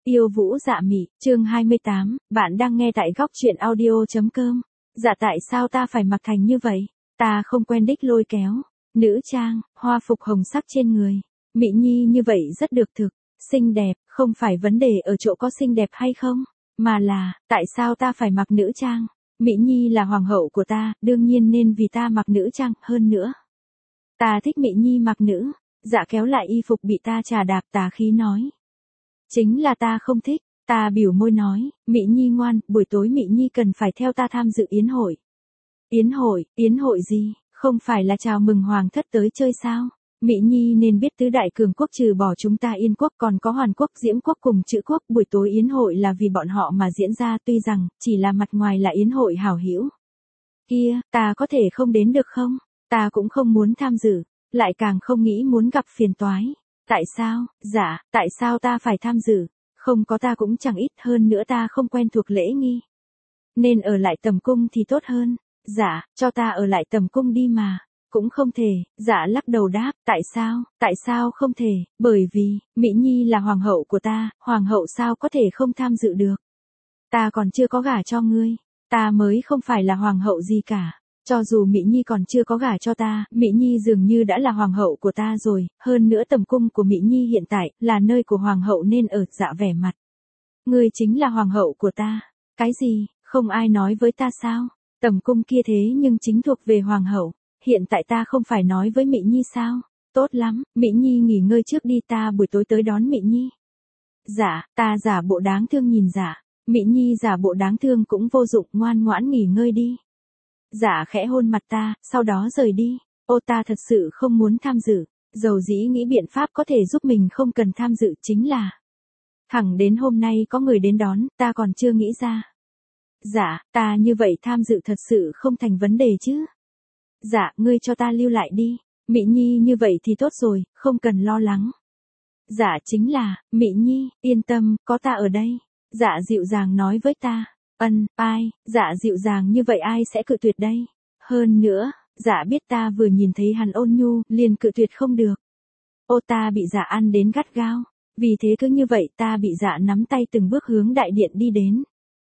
Yêu Vũ Dạ Mị, chương 28, bạn đang nghe tại góc truyện audio.com. Dạ tại sao ta phải mặc thành như vậy? Ta không quen đích lôi kéo. Nữ trang, hoa phục hồng sắc trên người. Mị Nhi như vậy rất được thực, xinh đẹp, không phải vấn đề ở chỗ có xinh đẹp hay không, mà là, tại sao ta phải mặc nữ trang? Mị Nhi là hoàng hậu của ta, đương nhiên nên vì ta mặc nữ trang, hơn nữa. Ta thích Mị Nhi mặc nữ. Dạ kéo lại y phục bị ta chà đạp tà khí nói. Chính là ta không thích, ta biểu môi nói, Mị Nhi ngoan, buổi tối Mị Nhi cần phải theo ta tham dự yến hội. Yến hội gì, không phải là chào mừng hoàng thất tới chơi sao? Mị Nhi nên biết tứ đại cường quốc trừ bỏ chúng ta Yên quốc còn có Hoàn quốc, Diễm quốc cùng Trữ quốc, buổi tối yến hội là vì bọn họ mà diễn ra, tuy rằng chỉ là mặt ngoài là yến hội hảo hữu. Kia, ta có thể không đến được không? Ta cũng không muốn tham dự, lại càng không nghĩ muốn gặp phiền toái. Tại sao? Dạ, tại sao ta phải tham dự? Không có ta cũng chẳng ít, hơn nữa ta không quen thuộc lễ nghi. Nên ở lại tầm cung thì tốt hơn. Dạ, cho ta ở lại tầm cung đi mà. Cũng không thể. Dạ lắc đầu đáp, tại sao không thể? Bởi vì, Mị Nhi là hoàng hậu của ta, hoàng hậu sao có thể không tham dự được? Ta còn chưa có gả cho ngươi, ta mới không phải là hoàng hậu gì cả. Cho dù Mị Nhi còn chưa có gả cho ta, Mị Nhi dường như đã là hoàng hậu của ta rồi, hơn nữa tầm cung của Mị Nhi hiện tại là nơi của hoàng hậu nên ở. Dạ vẻ mặt. Ngươi chính là hoàng hậu của ta. Cái gì, không ai nói với ta sao? Tầm cung kia thế nhưng chính thuộc về hoàng hậu, hiện tại ta không phải nói với Mị Nhi sao? Tốt lắm, Mị Nhi nghỉ ngơi trước đi, ta buổi tối tới đón Mị Nhi. Dạ, ta giả bộ đáng thương nhìn dạ. Mị Nhi giả bộ đáng thương cũng vô dụng, ngoan ngoãn nghỉ ngơi đi. Dạ khẽ hôn mặt ta, sau đó rời đi. Ô ta thật sự không muốn tham dự, dầu dĩ nghĩ biện pháp có thể giúp mình không cần tham dự, chính là thẳng đến hôm nay có người đến đón, ta còn chưa nghĩ ra. Dạ, ta như vậy tham dự thật sự không thành vấn đề chứ. Dạ, ngươi cho ta lưu lại đi. Mị Nhi như vậy thì tốt rồi, không cần lo lắng. Dạ chính là, Mị Nhi, yên tâm, có ta ở đây. Dạ dịu dàng nói với ta. Ai, dạ dịu dàng như vậy ai sẽ cự tuyệt đây? Hơn nữa, dạ biết ta vừa nhìn thấy hắn ôn nhu, liền cự tuyệt không được. Ô ta bị dạ ăn đến gắt gao, vì thế cứ như vậy ta bị dạ nắm tay từng bước hướng đại điện đi đến.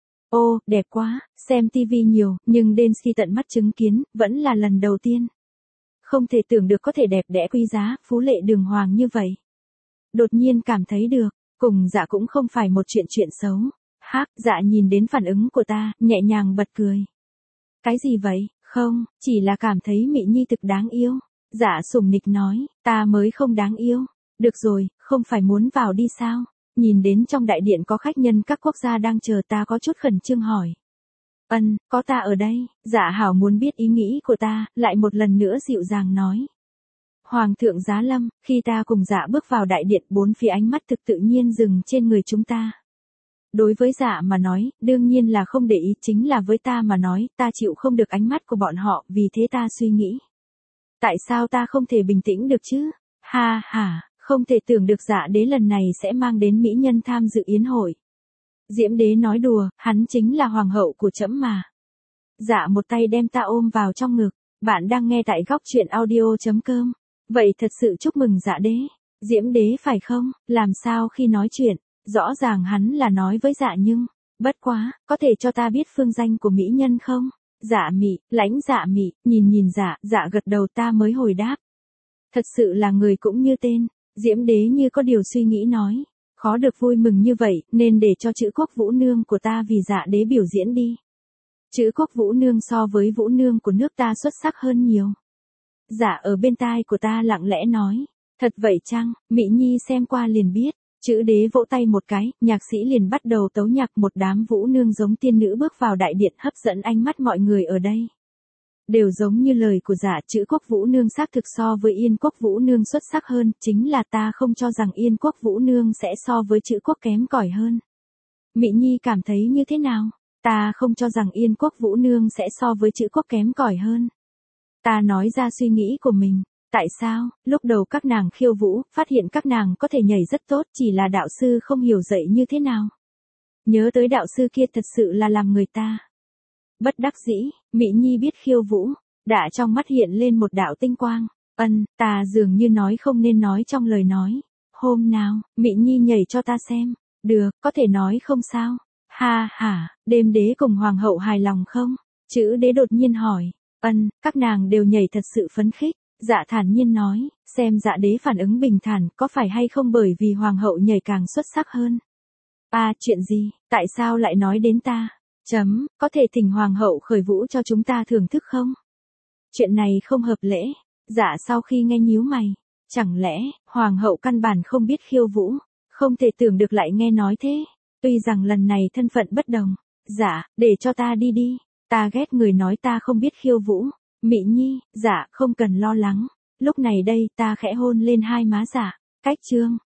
Ô, đẹp quá, xem tivi nhiều, nhưng đến khi tận mắt chứng kiến, vẫn là lần đầu tiên. Không thể tưởng được có thể đẹp đẽ quý giá, phú lệ đường hoàng như vậy. Đột nhiên cảm thấy được, cùng dạ cũng không phải một chuyện xấu. Dạ nhìn đến phản ứng của ta, nhẹ nhàng bật cười. Cái gì vậy? Không, chỉ là cảm thấy Mị Nhi thực đáng yêu. Dạ sủng nịch nói, ta mới không đáng yêu. Được rồi, không phải muốn vào đi sao? Nhìn đến trong đại điện có khách nhân các quốc gia đang chờ, ta có chút khẩn trương hỏi. Có ta ở đây. Dạ hảo muốn biết ý nghĩ của ta, lại một lần nữa dịu dàng nói. Hoàng thượng giá lâm, khi ta cùng dạ bước vào đại điện, bốn phía ánh mắt thực tự nhiên dừng trên người chúng ta. Đối với dạ mà nói, đương nhiên là không để ý, chính là với ta mà nói, ta chịu không được ánh mắt của bọn họ, vì thế ta suy nghĩ. Tại sao ta không thể bình tĩnh được chứ? Không thể tưởng được dạ đế lần này sẽ mang đến mỹ nhân tham dự yến hội. Diễm đế nói đùa, hắn chính là hoàng hậu của trẫm mà. Dạ một tay đem ta ôm vào trong ngực, bạn đang nghe tại góc truyện audio.com. Vậy thật sự chúc mừng dạ đế. Diễm đế phải không? Làm sao khi nói chuyện? Rõ ràng hắn là nói với dạ nhưng, bất quá, có thể cho ta biết phương danh của mỹ nhân không? Dạ Mị, lãnh Dạ Mị, nhìn dạ gật đầu, ta mới hồi đáp. Thật sự là người cũng như tên. Diễm đế như có điều suy nghĩ nói. Khó được vui mừng như vậy, nên để cho Trữ quốc Vũ nương của ta vì dạ đế biểu diễn đi. Trữ quốc Vũ nương so với Vũ nương của nước ta xuất sắc hơn nhiều. Dạ ở bên tai của ta lặng lẽ nói. Thật vậy chăng? Mị Nhi xem qua liền biết. Trữ đế vỗ tay một cái, nhạc sĩ liền bắt đầu tấu nhạc, một đám vũ nương giống tiên nữ bước vào đại điện, hấp dẫn ánh mắt mọi người ở đây. Đều giống như lời của dạ, Trữ quốc Vũ nương xác thực so với Yên quốc Vũ nương xuất sắc hơn, chính là ta không cho rằng Yên quốc Vũ nương sẽ so với Trữ quốc kém cỏi hơn. Mị Nhi cảm thấy như thế nào? Ta không cho rằng Yên quốc Vũ nương sẽ so với Trữ quốc kém cỏi hơn. Ta nói ra suy nghĩ của mình. Tại sao, lúc đầu các nàng khiêu vũ, phát hiện các nàng có thể nhảy rất tốt, chỉ là đạo sư không hiểu dạy như thế nào. Nhớ tới đạo sư kia thật sự là làm người ta bất đắc dĩ. Mị Nhi biết khiêu vũ, đã trong mắt hiện lên một đạo tinh quang. Ta dường như nói không nên nói trong lời nói. Hôm nào, Mị Nhi nhảy cho ta xem. Được, có thể nói không sao. Ha ha, đêm đế cùng hoàng hậu hài lòng không? Chữ đế đột nhiên hỏi. Các nàng đều nhảy thật sự phấn khích. Dạ thản nhiên nói, xem dạ đế phản ứng bình thản, có phải hay không bởi vì hoàng hậu nhảy càng xuất sắc hơn? Chuyện gì, tại sao lại nói đến ta? Có thể thỉnh hoàng hậu khởi vũ cho chúng ta thưởng thức không? Chuyện này không hợp lễ. Dạ sau khi nghe nhíu mày, chẳng lẽ, hoàng hậu căn bản không biết khiêu vũ, không thể tưởng được lại nghe nói thế. Tuy rằng lần này thân phận bất đồng. Dạ, để cho ta đi đi, ta ghét người nói ta không biết khiêu vũ. Mị Nhi, dạ, không cần lo lắng. Lúc này đây ta khẽ hôn lên hai má dạ. Cách chương